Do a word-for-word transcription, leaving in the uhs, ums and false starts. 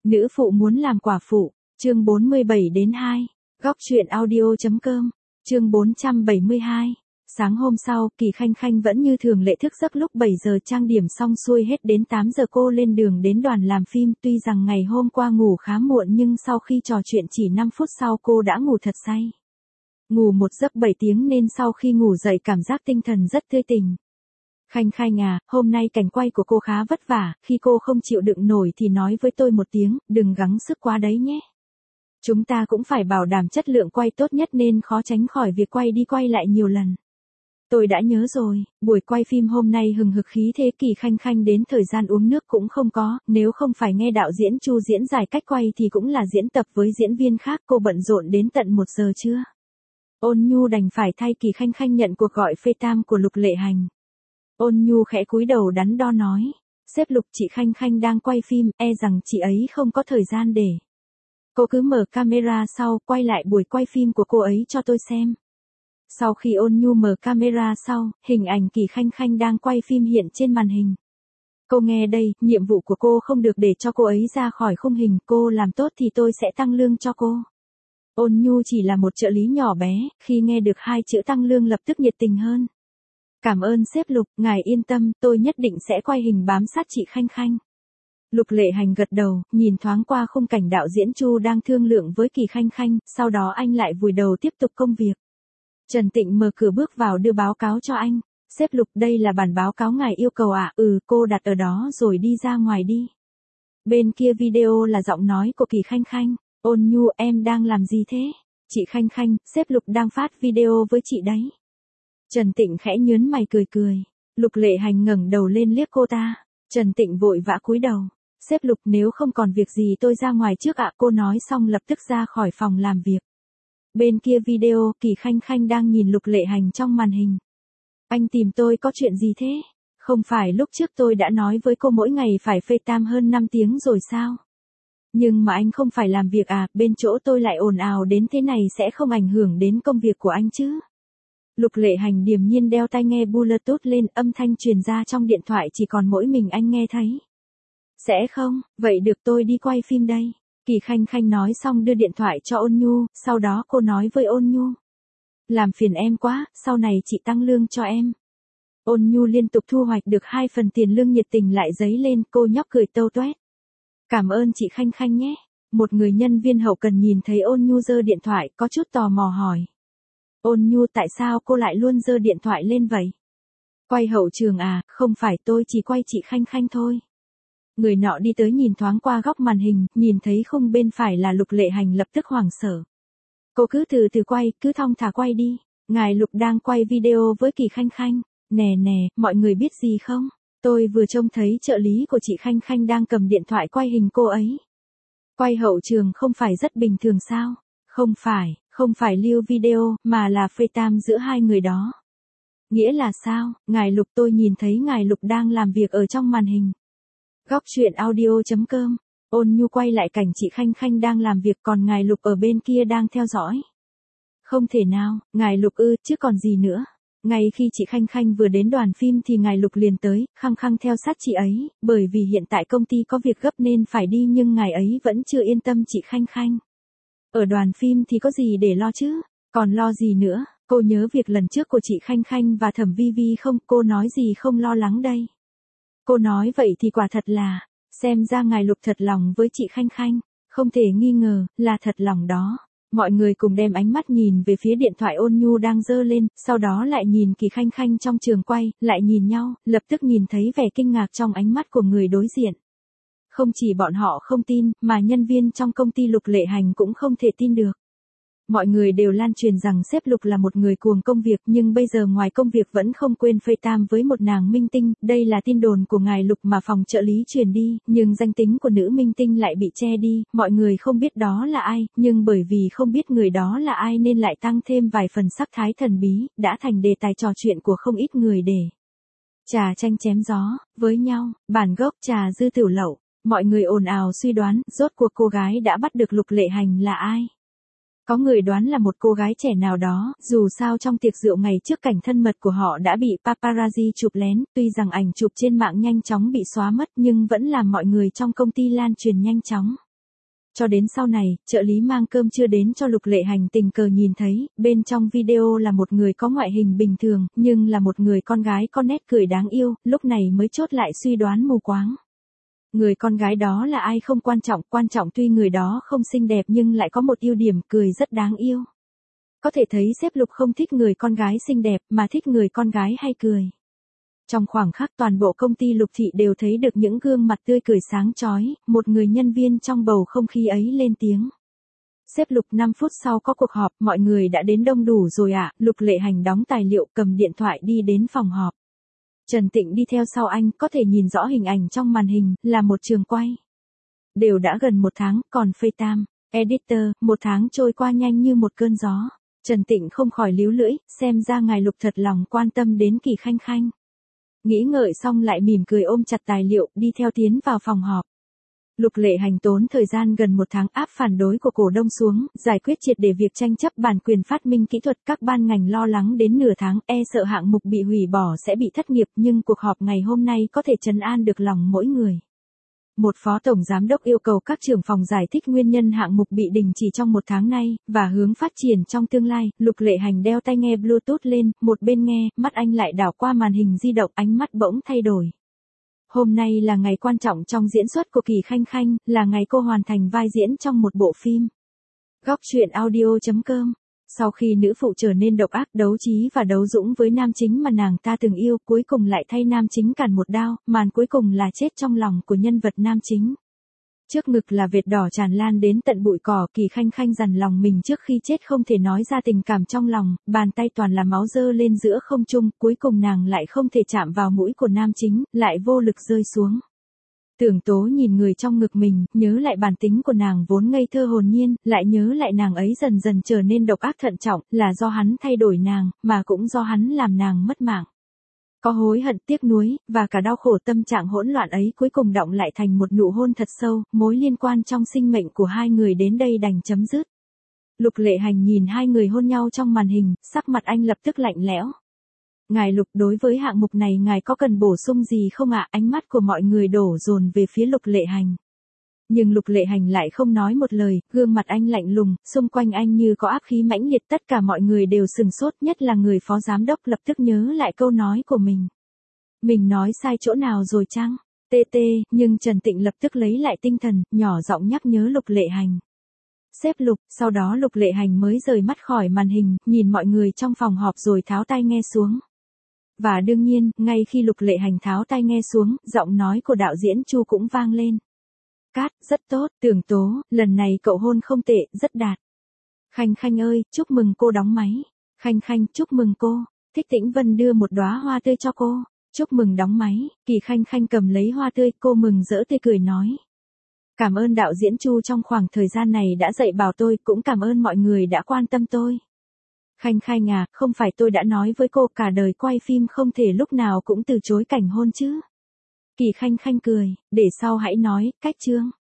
Nữ phụ muốn làm quả phụ, chương bốn mươi bảy đến hai. Góc truyện audio.com, chương bốn trăm bảy mươi hai. Sáng hôm sau, Kỳ Khanh Khanh vẫn như thường lệ thức giấc lúc bảy giờ trang điểm xong xuôi hết đến tám giờ cô lên đường đến đoàn làm phim. Tuy rằng ngày hôm qua ngủ khá muộn nhưng sau khi trò chuyện chỉ năm phút sau cô đã ngủ thật say. Ngủ một giấc bảy tiếng nên sau khi ngủ dậy cảm giác tinh thần rất tươi tỉnh. Khanh Khanh à, hôm nay cảnh quay của cô khá vất vả, khi cô không chịu đựng nổi thì nói với tôi một tiếng, đừng gắng sức quá đấy nhé. Chúng ta cũng phải bảo đảm chất lượng quay tốt nhất nên khó tránh khỏi việc quay đi quay lại nhiều lần. Tôi đã nhớ rồi, buổi quay phim hôm nay hừng hực khí thế. Kỳ Khanh Khanh đến thời gian uống nước cũng không có, nếu không phải nghe đạo diễn Chu diễn giải cách quay thì cũng là diễn tập với diễn viên khác. Cô bận rộn đến tận một giờ trưa. Ôn Nhu đành phải thay Kỳ Khanh Khanh nhận cuộc gọi FaceTime của Lục Lệ Hành. Ôn Nhu khẽ cúi đầu đắn đo nói, sếp Lục, chị Khanh Khanh đang quay phim, e rằng chị ấy không có thời gian để. Cô cứ mở camera sau, quay lại buổi quay phim của cô ấy cho tôi xem. Sau khi Ôn Nhu mở camera sau, hình ảnh Kỳ Khanh Khanh đang quay phim hiện trên màn hình. Cô nghe đây, nhiệm vụ của cô không được để cho cô ấy ra khỏi khung hình, cô làm tốt thì tôi sẽ tăng lương cho cô. Ôn Nhu chỉ là một trợ lý nhỏ bé, khi nghe được hai chữ tăng lương lập tức nhiệt tình hơn. Cảm ơn sếp Lục, ngài yên tâm, tôi nhất định sẽ quay hình bám sát chị Khanh Khanh. Lục Lệ Hành gật đầu, nhìn thoáng qua khung cảnh đạo diễn Chu đang thương lượng với Kỳ Khanh Khanh, sau đó anh lại vùi đầu tiếp tục công việc. Trần Tịnh mở cửa bước vào đưa báo cáo cho anh. Sếp Lục, đây là bản báo cáo ngài yêu cầu ạ. À? Ừ, cô đặt ở đó rồi đi ra ngoài đi. Bên kia video là giọng nói của Kỳ Khanh Khanh. Ôn Nhu, em đang làm gì thế? Chị Khanh Khanh, sếp Lục đang phát video với chị đấy. Trần Tịnh khẽ nhớn mày cười cười. Lục Lệ Hành ngẩng đầu lên liếc cô ta. Trần Tịnh vội vã cúi đầu. Sếp Lục, nếu không còn việc gì tôi ra ngoài trước ạ. À? Cô nói xong lập tức ra khỏi phòng làm việc. Bên kia video, Kỳ Khanh Khanh đang nhìn Lục Lệ Hành trong màn hình. Anh tìm tôi có chuyện gì thế? Không phải lúc trước tôi đã nói với cô mỗi ngày phải FaceTime hơn năm tiếng rồi sao? Nhưng mà anh không phải làm việc à, bên chỗ tôi lại ồn ào đến thế này sẽ không ảnh hưởng đến công việc của anh chứ? Lục Lệ Hành điềm nhiên đeo tai nghe Bluetooth lên, âm thanh truyền ra trong điện thoại chỉ còn mỗi mình anh nghe thấy. Sẽ không, vậy được tôi đi quay phim đây. Kỳ Khanh Khanh nói xong đưa điện thoại cho Ôn Nhu, sau đó cô nói với Ôn Nhu. Làm phiền em quá, sau này chị tăng lương cho em. Ôn Nhu liên tục thu hoạch được hai phần tiền lương, nhiệt tình lại dấy lên, cô nhóc cười tâu toét. Cảm ơn chị Khanh Khanh nhé. Một người nhân viên hậu cần nhìn thấy Ôn Nhu giơ điện thoại, có chút tò mò hỏi. Ôn Nhu, tại sao cô lại luôn giơ điện thoại lên vậy? Quay hậu trường à, không phải, tôi chỉ quay chị Khanh Khanh thôi. Người nọ đi tới nhìn thoáng qua góc màn hình, nhìn thấy khung bên phải là Lục Lệ Hành lập tức hoảng sợ. Cô cứ từ từ quay, cứ thong thả quay đi. Ngài Lục đang quay video với Kỳ Khanh Khanh. Nè nè, mọi người biết gì không? Tôi vừa trông thấy trợ lý của chị Khanh Khanh đang cầm điện thoại quay hình cô ấy. Quay hậu trường không phải rất bình thường sao? Không phải, không phải lưu video, mà là FaceTime giữa hai người đó. Nghĩa là sao? Ngài Lục, tôi nhìn thấy ngài Lục đang làm việc ở trong màn hình. Góc truyện audio.com. Ôn Nhu quay lại cảnh chị Khanh Khanh đang làm việc còn ngài Lục ở bên kia đang theo dõi. Không thể nào, ngài Lục ư, chứ còn gì nữa. Ngay khi chị Khanh Khanh vừa đến đoàn phim thì ngài Lục liền tới, khăng khăng theo sát chị ấy, bởi vì hiện tại công ty có việc gấp nên phải đi nhưng ngài ấy vẫn chưa yên tâm chị Khanh Khanh. Ở đoàn phim thì có gì để lo chứ, còn lo gì nữa, cô nhớ việc lần trước của chị Khanh Khanh và Thẩm Vi Vi không, cô nói gì không lo lắng đây. Cô nói vậy thì quả thật là, xem ra ngài Lục thật lòng với chị Khanh Khanh, không thể nghi ngờ, là thật lòng đó. Mọi người cùng đem ánh mắt nhìn về phía điện thoại Ôn Nhu đang giơ lên, sau đó lại nhìn Kỳ Khanh Khanh trong trường quay, lại nhìn nhau, lập tức nhìn thấy vẻ kinh ngạc trong ánh mắt của người đối diện. Không chỉ bọn họ không tin, mà nhân viên trong công ty Lục Lệ Hành cũng không thể tin được. Mọi người đều lan truyền rằng sếp Lục là một người cuồng công việc nhưng bây giờ ngoài công việc vẫn không quên FaceTime với một nàng minh tinh, đây là tin đồn của ngài Lục mà phòng trợ lý truyền đi, nhưng danh tính của nữ minh tinh lại bị che đi, mọi người không biết đó là ai, nhưng bởi vì không biết người đó là ai nên lại tăng thêm vài phần sắc thái thần bí, đã thành đề tài trò chuyện của không ít người để trà tranh chém gió với nhau, bản gốc trà dư tiểu lậu, mọi người ồn ào suy đoán, rốt cuộc cô gái đã bắt được Lục Lệ Hành là ai. Có người đoán là một cô gái trẻ nào đó, dù sao trong tiệc rượu ngày trước cảnh thân mật của họ đã bị paparazzi chụp lén, tuy rằng ảnh chụp trên mạng nhanh chóng bị xóa mất nhưng vẫn làm mọi người trong công ty lan truyền nhanh chóng. cho đến sau này, trợ lý mang cơm trưa đến cho Lục Lệ Hành tình cờ nhìn thấy, bên trong video là một người có ngoại hình bình thường, nhưng là một người con gái có nét cười đáng yêu, lúc này mới chốt lại suy đoán mù quáng. Người con gái đó là ai không quan trọng, quan trọng tuy người đó không xinh đẹp nhưng lại có một ưu điểm, cười rất đáng yêu. Có thể thấy sếp Lục không thích người con gái xinh đẹp, mà thích người con gái hay cười. Trong khoảng khắc toàn bộ công ty Lục Thị đều thấy được những gương mặt tươi cười sáng chói, một người nhân viên trong bầu không khí ấy lên tiếng. Sếp Lục năm phút sau có cuộc họp, mọi người đã đến đông đủ rồi ạ, à? Lục Lệ Hành đóng tài liệu cầm điện thoại đi đến phòng họp. Trần Tịnh đi theo sau anh, có thể nhìn rõ hình ảnh trong màn hình, là một trường quay. Đều đã gần một tháng, còn FaceTime, editor, một tháng trôi qua nhanh như một cơn gió. Trần Tịnh không khỏi líu lưỡi, xem ra ngài Lục thật lòng quan tâm đến Kỳ Khanh Khanh. Nghĩ ngợi xong lại mỉm cười ôm chặt tài liệu, đi theo tiến vào phòng họp. Lục Lệ Hành tốn thời gian gần một tháng áp phản đối của cổ đông xuống, giải quyết triệt để việc tranh chấp bản quyền phát minh kỹ thuật. Các ban ngành lo lắng đến nửa tháng, e sợ hạng mục bị hủy bỏ sẽ bị thất nghiệp, nhưng cuộc họp ngày hôm nay có thể trấn an được lòng mỗi người. Một phó tổng giám đốc yêu cầu các trưởng phòng giải thích nguyên nhân hạng mục bị đình chỉ trong một tháng nay, và hướng phát triển trong tương lai. Lục Lệ Hành đeo tai nghe Bluetooth lên, một bên nghe, mắt anh lại đảo qua màn hình di động, ánh mắt bỗng thay đổi. Hôm nay là ngày quan trọng trong diễn xuất của Kỳ Khanh Khanh, là ngày cô hoàn thành vai diễn trong một bộ phim. Góc truyện audio chấm com. Sau khi nữ phụ trở nên độc ác, đấu trí và đấu dũng với nam chính mà nàng ta từng yêu, cuối cùng lại thay nam chính cản một đao, màn cuối cùng là chết trong lòng của nhân vật nam chính. Trước ngực là vệt đỏ tràn lan đến tận bụi cỏ, Kỳ Khanh Khanh dằn lòng mình trước khi chết không thể nói ra tình cảm trong lòng, bàn tay toàn là máu dơ lên giữa không trung, cuối cùng nàng lại không thể chạm vào mũi của nam chính, lại vô lực rơi xuống. Tưởng Tố nhìn người trong ngực mình, nhớ lại bản tính của nàng vốn ngây thơ hồn nhiên, lại nhớ lại nàng ấy dần dần trở nên độc ác thận trọng, là do hắn thay đổi nàng, mà cũng do hắn làm nàng mất mạng. Có hối hận, tiếc nuối, và cả đau khổ. Tâm trạng hỗn loạn ấy cuối cùng đọng lại thành một nụ hôn thật sâu, mối liên quan trong sinh mệnh của hai người đến đây đành chấm dứt. Lục Lệ Hành nhìn hai người hôn nhau trong màn hình, sắc mặt anh lập tức lạnh lẽo. Ngài Lục, đối với hạng mục này ngài có cần bổ sung gì không ạ? Ánh mắt của mọi người đổ dồn về phía Lục Lệ Hành. Nhưng Lục Lệ Hành lại không nói một lời, gương mặt anh lạnh lùng, xung quanh anh như có áp khí mãnh liệt, tất cả mọi người đều sừng sốt, nhất là người phó giám đốc lập tức nhớ lại câu nói của mình. Mình nói sai chỗ nào rồi chăng? Tê tê, nhưng Trần Tịnh lập tức lấy lại tinh thần, nhỏ giọng nhắc nhớ Lục Lệ Hành. Sếp Lục, sau đó Lục Lệ Hành mới rời mắt khỏi màn hình, nhìn mọi người trong phòng họp rồi tháo tai nghe xuống. Và đương nhiên, ngay khi Lục Lệ Hành tháo tai nghe xuống, giọng nói của đạo diễn Chu cũng vang lên. Cát, rất tốt, Tưởng Tố, lần này cậu hôn không tệ, rất đạt. Khanh Khanh ơi, chúc mừng cô đóng máy. Khanh Khanh, chúc mừng cô. Thích Tĩnh Vân đưa một đóa hoa tươi cho cô. Chúc mừng đóng máy. Kỳ Khanh Khanh cầm lấy hoa tươi, cô mừng rỡ tươi cười nói. Cảm ơn đạo diễn Chu trong khoảng thời gian này đã dạy bảo tôi, cũng cảm ơn mọi người đã quan tâm tôi. Khanh Khanh à, không phải tôi đã nói với cô cả đời quay phim không thể lúc nào cũng từ chối cảnh hôn chứ. Kỳ Khanh Khanh cười, để sau hãy nói, cách chương.